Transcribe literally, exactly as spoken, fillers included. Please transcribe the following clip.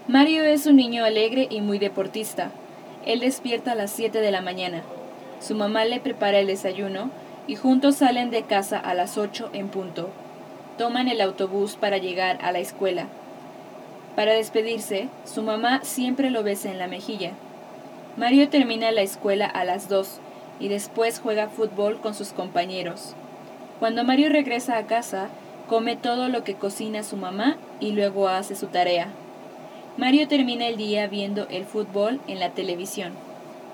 Mario es un niño alegre y muy deportista. Él despierta a las siete de la mañana. Su mamá le prepara el desayuno y juntos salen de casa a las ocho en punto. Toman el autobús para llegar a la escuela. Para despedirse, su mamá siempre lo besa en la mejilla. Mario termina la escuela a las dos y después juega fútbol con sus compañeros. Cuando Mario regresa a casa, come todo lo que cocina su mamá y luego hace su tarea. Mario termina el día viendo el fútbol en la televisión.